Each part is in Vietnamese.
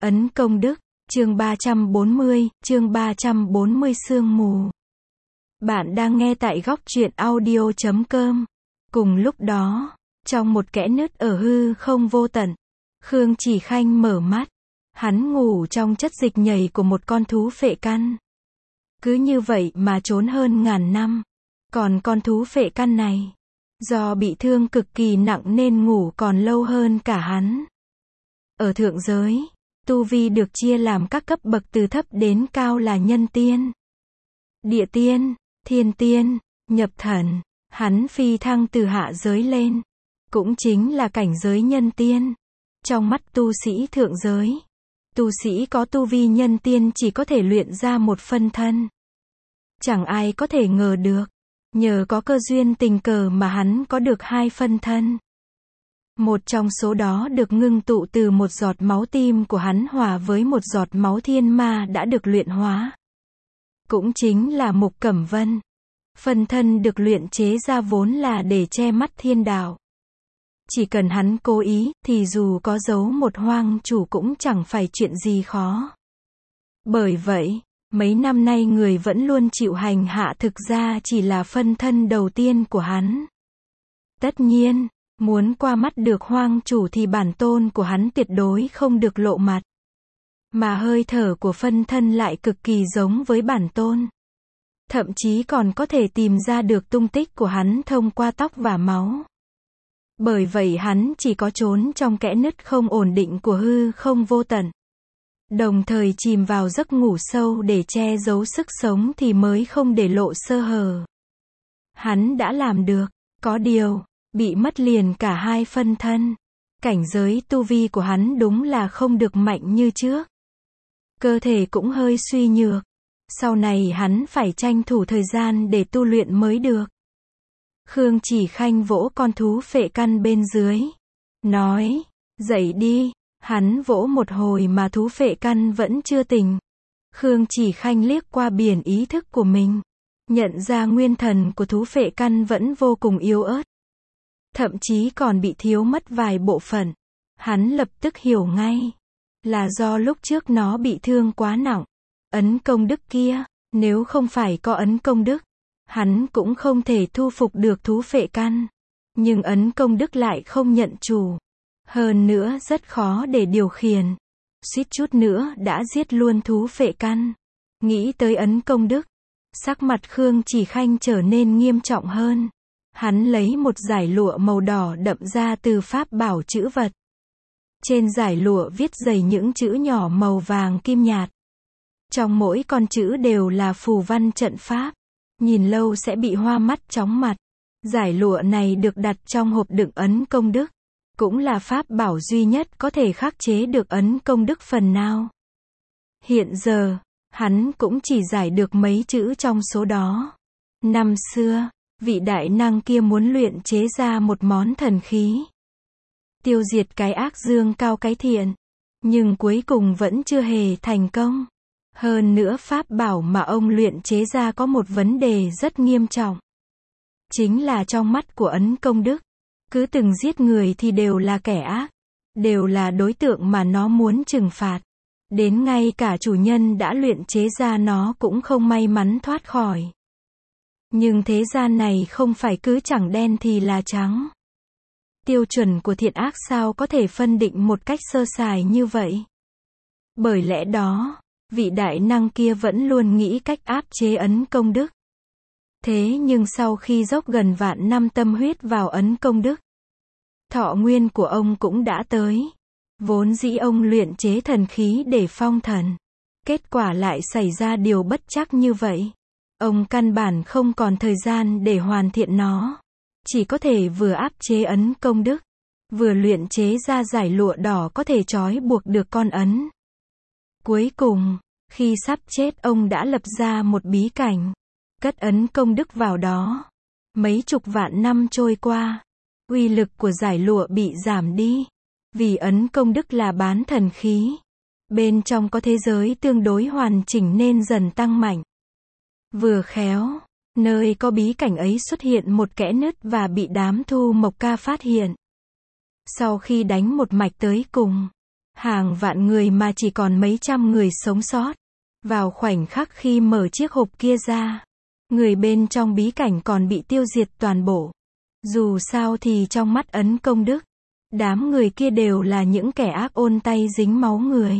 Ấn công đức, chương 340, chương 340 sương mù. Bạn đang nghe tại góc truyện audio.com. Cùng lúc đó, trong một kẽ nứt ở hư không vô tận, Khương Chỉ Khanh mở mắt. Hắn ngủ trong chất dịch nhầy của một con thú phệ căn. Cứ như vậy mà trốn hơn ngàn năm. Còn con thú phệ căn này, do bị thương cực kỳ nặng nên ngủ còn lâu hơn cả hắn. Ở thượng giới, tu vi được chia làm các cấp bậc từ thấp đến cao là nhân tiên, địa tiên, thiên tiên, nhập thần. Hắn phi thăng từ hạ giới lên, cũng chính là cảnh giới nhân tiên. Trong mắt tu sĩ thượng giới, tu sĩ có tu vi nhân tiên chỉ có thể luyện ra một phân thân. Chẳng ai có thể ngờ được, nhờ có cơ duyên tình cờ mà hắn có được hai phân thân. Một trong số đó được ngưng tụ từ một giọt máu tim của hắn hòa với một giọt máu thiên ma đã được luyện hóa. Cũng chính là Mục Cẩm Vân. Phân thân được luyện chế ra vốn là để che mắt thiên đạo. Chỉ cần hắn cố ý, thì dù có giấu một hoang chủ cũng chẳng phải chuyện gì khó. Bởi vậy, mấy năm nay người vẫn luôn chịu hành hạ thực ra chỉ là phân thân đầu tiên của hắn. Tất nhiên, muốn qua mắt được hoang chủ thì bản tôn của hắn tuyệt đối không được lộ mặt. Mà hơi thở của phân thân lại cực kỳ giống với bản tôn. Thậm chí còn có thể tìm ra được tung tích của hắn thông qua tóc và máu. Bởi vậy hắn chỉ có trốn trong kẽ nứt không ổn định của hư không vô tận. Đồng thời chìm vào giấc ngủ sâu để che giấu sức sống thì mới không để lộ sơ hở. Hắn đã làm được, có điều, bị mất liền cả hai phân thân. Cảnh giới tu vi của hắn đúng là không được mạnh như trước. Cơ thể cũng hơi suy nhược. Sau này hắn phải tranh thủ thời gian để tu luyện mới được. Khương Chỉ Khanh vỗ con thú phệ căn bên dưới. Nói, dậy đi. Hắn vỗ một hồi mà thú phệ căn vẫn chưa tỉnh. Khương Chỉ Khanh liếc qua biển ý thức của mình. Nhận ra nguyên thần của thú phệ căn vẫn vô cùng yếu ớt. Thậm chí còn bị thiếu mất vài bộ phận. Hắn lập tức hiểu ngay. Là do lúc trước nó bị thương quá nặng. Ấn công đức kia, nếu không phải có ấn công đức, hắn cũng không thể thu phục được thú phệ căn. Nhưng ấn công đức lại không nhận chủ. Hơn nữa rất khó để điều khiển. Suýt chút nữa đã giết luôn thú phệ căn. Nghĩ tới ấn công đức, sắc mặt Khương Chỉ Khanh trở nên nghiêm trọng hơn. Hắn lấy một dải lụa màu đỏ đậm ra từ pháp bảo chữ vật. Trên dải lụa viết dày những chữ nhỏ màu vàng kim nhạt. Trong mỗi con chữ đều là phù văn trận pháp. Nhìn lâu sẽ bị hoa mắt chóng mặt. Dải lụa này được đặt trong hộp đựng ấn công đức. Cũng là pháp bảo duy nhất có thể khắc chế được ấn công đức phần nào. Hiện giờ, hắn cũng chỉ giải được mấy chữ trong số đó. Năm xưa, vị đại năng kia muốn luyện chế ra một món thần khí. Tiêu diệt cái ác dương cao cái thiện. Nhưng cuối cùng vẫn chưa hề thành công. Hơn nữa pháp bảo mà ông luyện chế ra có một vấn đề rất nghiêm trọng. Chính là trong mắt của ấn công đức. Cứ từng giết người thì đều là kẻ ác. Đều là đối tượng mà nó muốn trừng phạt. Đến ngay cả chủ nhân đã luyện chế ra nó cũng không may mắn thoát khỏi. Nhưng thế gian này không phải cứ chẳng đen thì là trắng. Tiêu chuẩn của thiện ác sao có thể phân định một cách sơ sài như vậy? Bởi lẽ đó, vị đại năng kia vẫn luôn nghĩ cách áp chế ấn công đức. Thế nhưng sau khi dốc gần vạn năm tâm huyết vào ấn công đức, thọ nguyên của ông cũng đã tới. Vốn dĩ ông luyện chế thần khí để phong thần. Kết quả lại xảy ra điều bất trắc như vậy. Ông căn bản không còn thời gian để hoàn thiện nó. Chỉ có thể vừa áp chế ấn công đức, vừa luyện chế ra dải lụa đỏ có thể trói buộc được con ấn. Cuối cùng, khi sắp chết ông đã lập ra một bí cảnh. Cất ấn công đức vào đó. Mấy chục vạn năm trôi qua, uy lực của dải lụa bị giảm đi. Vì ấn công đức là bán thần khí. Bên trong có thế giới tương đối hoàn chỉnh nên dần tăng mạnh. Vừa khéo, nơi có bí cảnh ấy xuất hiện một kẽ nứt và bị đám Thu Mộc Ca phát hiện. Sau khi đánh một mạch tới cùng, Hàng vạn người mà chỉ còn mấy trăm người sống sót. Vào khoảnh khắc khi mở chiếc hộp kia ra, người bên trong bí cảnh còn bị tiêu diệt toàn bộ. Dù sao thì trong mắt Ấn Công Đức, đám người kia đều là những kẻ ác ôn tay dính máu người.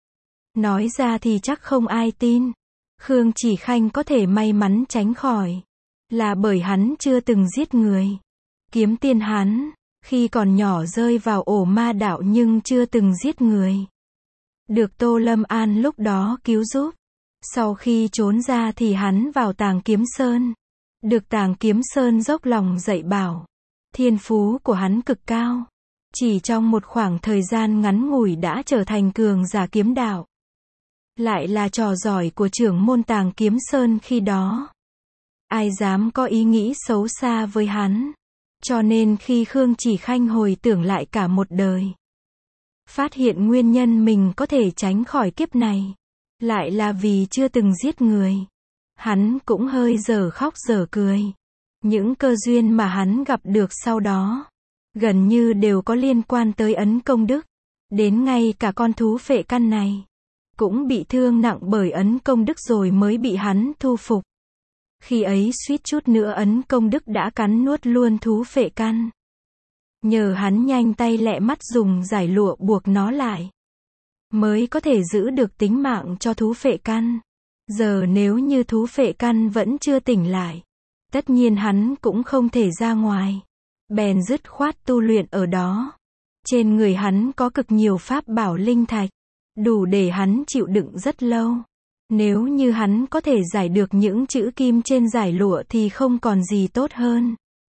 Nói ra thì chắc không ai tin. Khương Chỉ Khanh có thể may mắn tránh khỏi, là bởi hắn chưa từng giết người. Kiếm tiên hắn, khi còn nhỏ rơi vào ổ ma đạo nhưng chưa từng giết người. Được Tô Lâm An lúc đó cứu giúp. Sau khi trốn ra thì hắn vào Tàng Kiếm Sơn. Được Tàng Kiếm Sơn dốc lòng dạy bảo. Thiên phú của hắn cực cao. Chỉ trong một khoảng thời gian ngắn ngủi đã trở thành cường giả kiếm đạo. Lại là trò giỏi của trưởng môn Tàng Kiếm Sơn khi đó. Ai dám có ý nghĩ xấu xa với hắn. Cho nên khi Khương Chỉ Khanh hồi tưởng lại cả một đời, phát hiện nguyên nhân mình có thể tránh khỏi kiếp này, lại là vì chưa từng giết người. Hắn cũng hơi dở khóc dở cười. Những cơ duyên mà hắn gặp được sau đó, gần như đều có liên quan tới Ấn Công Đức. Đến ngay cả con thú phệ căn này, cũng bị thương nặng bởi Ấn Công Đức rồi mới bị hắn thu phục. Khi ấy suýt chút nữa Ấn Công Đức đã cắn nuốt luôn thú phệ căn. Nhờ hắn nhanh tay lẹ mắt dùng giải lụa buộc nó lại, mới có thể giữ được tính mạng cho thú phệ căn. Giờ nếu như thú phệ căn vẫn chưa tỉnh lại, tất nhiên hắn cũng không thể ra ngoài. Bèn dứt khoát tu luyện ở đó. Trên người hắn có cực nhiều pháp bảo linh thạch, đủ để hắn chịu đựng rất lâu. Nếu như hắn có thể giải được những chữ kim trên giải lụa thì không còn gì tốt hơn.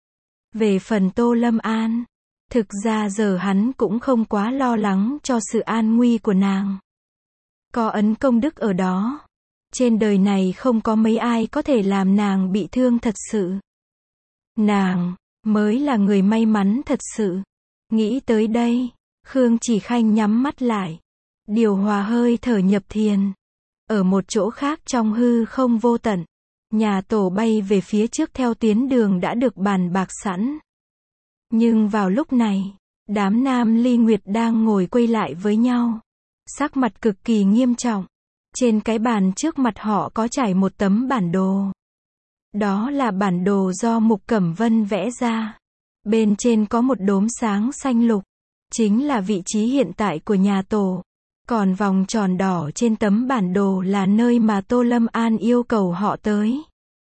Về phần Tô Lâm An, thực ra giờ hắn cũng không quá lo lắng cho sự an nguy của nàng. Có Ấn Công Đức ở đó, trên đời này không có mấy ai có thể làm nàng bị thương thật sự. Nàng mới là người may mắn thật sự. Nghĩ tới đây, Khương Chỉ Khanh nhắm mắt lại, điều hòa hơi thở nhập thiền. Ở một chỗ khác trong hư không vô tận, nhà tổ bay về phía trước theo tuyến đường đã được bàn bạc sẵn. Nhưng vào lúc này, đám Nam Ly Nguyệt đang ngồi quay lại với nhau, sắc mặt cực kỳ nghiêm trọng. Trên cái bàn trước mặt họ có trải một tấm bản đồ. Đó là bản đồ do Mục Cẩm Vân vẽ ra. Bên trên có một đốm sáng xanh lục, chính là vị trí hiện tại của nhà tổ. Còn vòng tròn đỏ trên tấm bản đồ là nơi mà Tô Lâm An yêu cầu họ tới.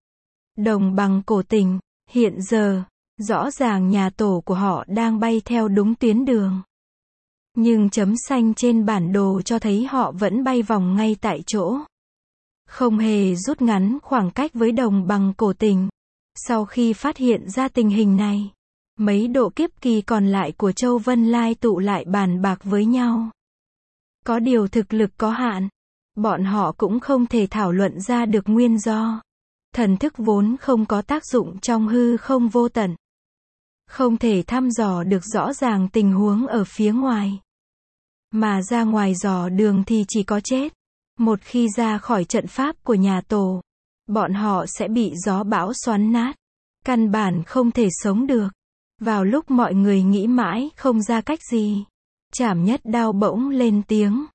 Đồng bằng cổ tình, hiện giờ, rõ ràng nhà tổ của họ đang bay theo đúng tuyến đường. Nhưng chấm xanh trên bản đồ cho thấy họ vẫn bay vòng ngay tại chỗ. Không hề rút ngắn khoảng cách với đồng bằng cổ tình. Sau khi phát hiện ra tình hình này, mấy độ kiếp kỳ còn lại của Châu Vân Lai tụ lại bàn bạc với nhau. Có điều thực lực có hạn, bọn họ cũng không thể thảo luận ra được nguyên do. Thần thức vốn không có tác dụng trong hư không vô tận, không thể thăm dò được rõ ràng tình huống ở phía ngoài. Mà ra ngoài dò đường thì chỉ có chết. Một khi ra khỏi trận pháp của nhà tổ, bọn họ sẽ bị gió bão xoắn nát, căn bản không thể sống được. Vào lúc mọi người nghĩ mãi không ra cách gì, Trảm Nhất Đao bỗng lên tiếng.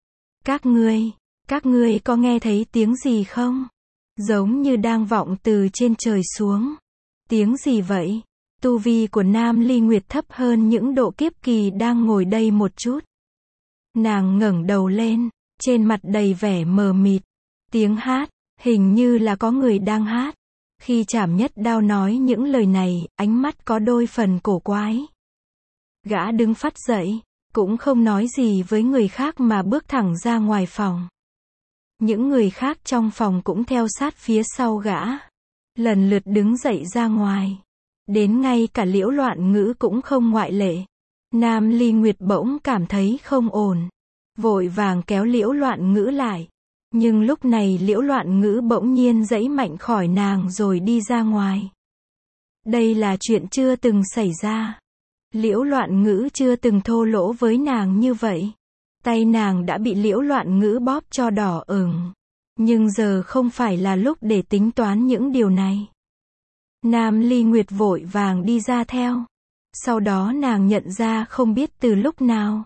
Các ngươi có nghe thấy tiếng gì không? Giống như đang vọng từ trên trời xuống. Tiếng gì vậy? Tu vi của Nam Ly Nguyệt thấp hơn những độ kiếp kỳ đang ngồi đây một chút. Nàng ngẩng đầu lên, trên mặt đầy vẻ mờ mịt. Tiếng hát, hình như là có người đang hát. Khi Trảm Nhất Đao nói những lời này, ánh mắt có đôi phần cổ quái. Gã đứng phắt dậy, cũng không nói gì với người khác mà bước thẳng ra ngoài phòng. Những người khác trong phòng cũng theo sát phía sau gã, lần lượt đứng dậy ra ngoài. Đến ngay cả Liễu Loạn Ngữ cũng không ngoại lệ. Nam Ly Nguyệt bỗng cảm thấy không ổn, vội vàng kéo Liễu Loạn Ngữ lại. Nhưng lúc này Liễu Loạn Ngữ bỗng nhiên giãy mạnh khỏi nàng rồi đi ra ngoài. Đây là chuyện chưa từng xảy ra. Liễu Loạn Ngữ chưa từng thô lỗ với nàng như vậy. Tay nàng đã bị Liễu Loạn Ngữ bóp cho đỏ ửng. Nhưng giờ không phải là lúc để tính toán những điều này. Nam Ly Nguyệt vội vàng đi ra theo. Sau đó nàng nhận ra không biết từ lúc nào,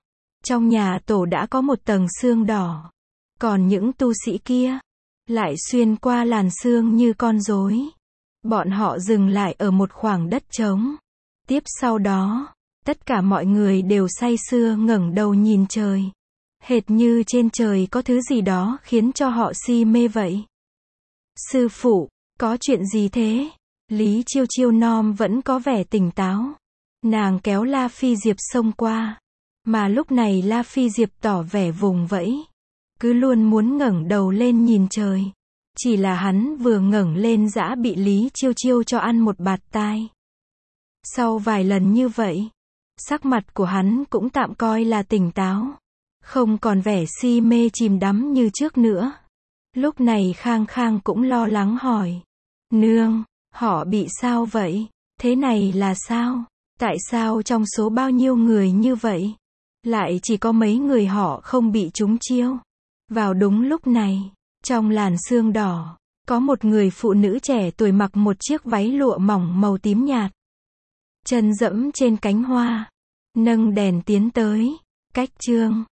Trong nhà tổ đã có một tầng xương đỏ. Còn những tu sĩ kia, lại xuyên qua làn xương như con rối. Bọn họ dừng lại ở một khoảng đất trống. Tiếp sau đó, tất cả mọi người đều say sưa ngẩng đầu nhìn trời. Hệt như trên trời có thứ gì đó khiến cho họ si mê vậy. Sư phụ, có chuyện gì thế? Lý Chiêu Chiêu non vẫn có vẻ tỉnh táo. Nàng kéo La Phi Diệp xông qua. Mà lúc này La Phi Diệp tỏ vẻ vùng vẫy. Cứ luôn muốn ngẩng đầu lên nhìn trời. Chỉ là hắn vừa ngẩng lên đã bị Lý Chiêu Chiêu cho ăn một bạt tai. Sau vài lần như vậy, sắc mặt của hắn cũng tạm coi là tỉnh táo. Không còn vẻ si mê chìm đắm như trước nữa. Lúc này Khang Khang cũng lo lắng hỏi. Nương, họ bị sao vậy? Thế này là sao? Tại sao trong số bao nhiêu người như vậy, lại chỉ có mấy người họ không bị trúng chiêu? Vào đúng lúc này, trong làn sương đỏ, có một người phụ nữ trẻ tuổi mặc một chiếc váy lụa mỏng màu tím nhạt. Chân dẫm trên cánh hoa, nâng đèn tiến tới. Cách chương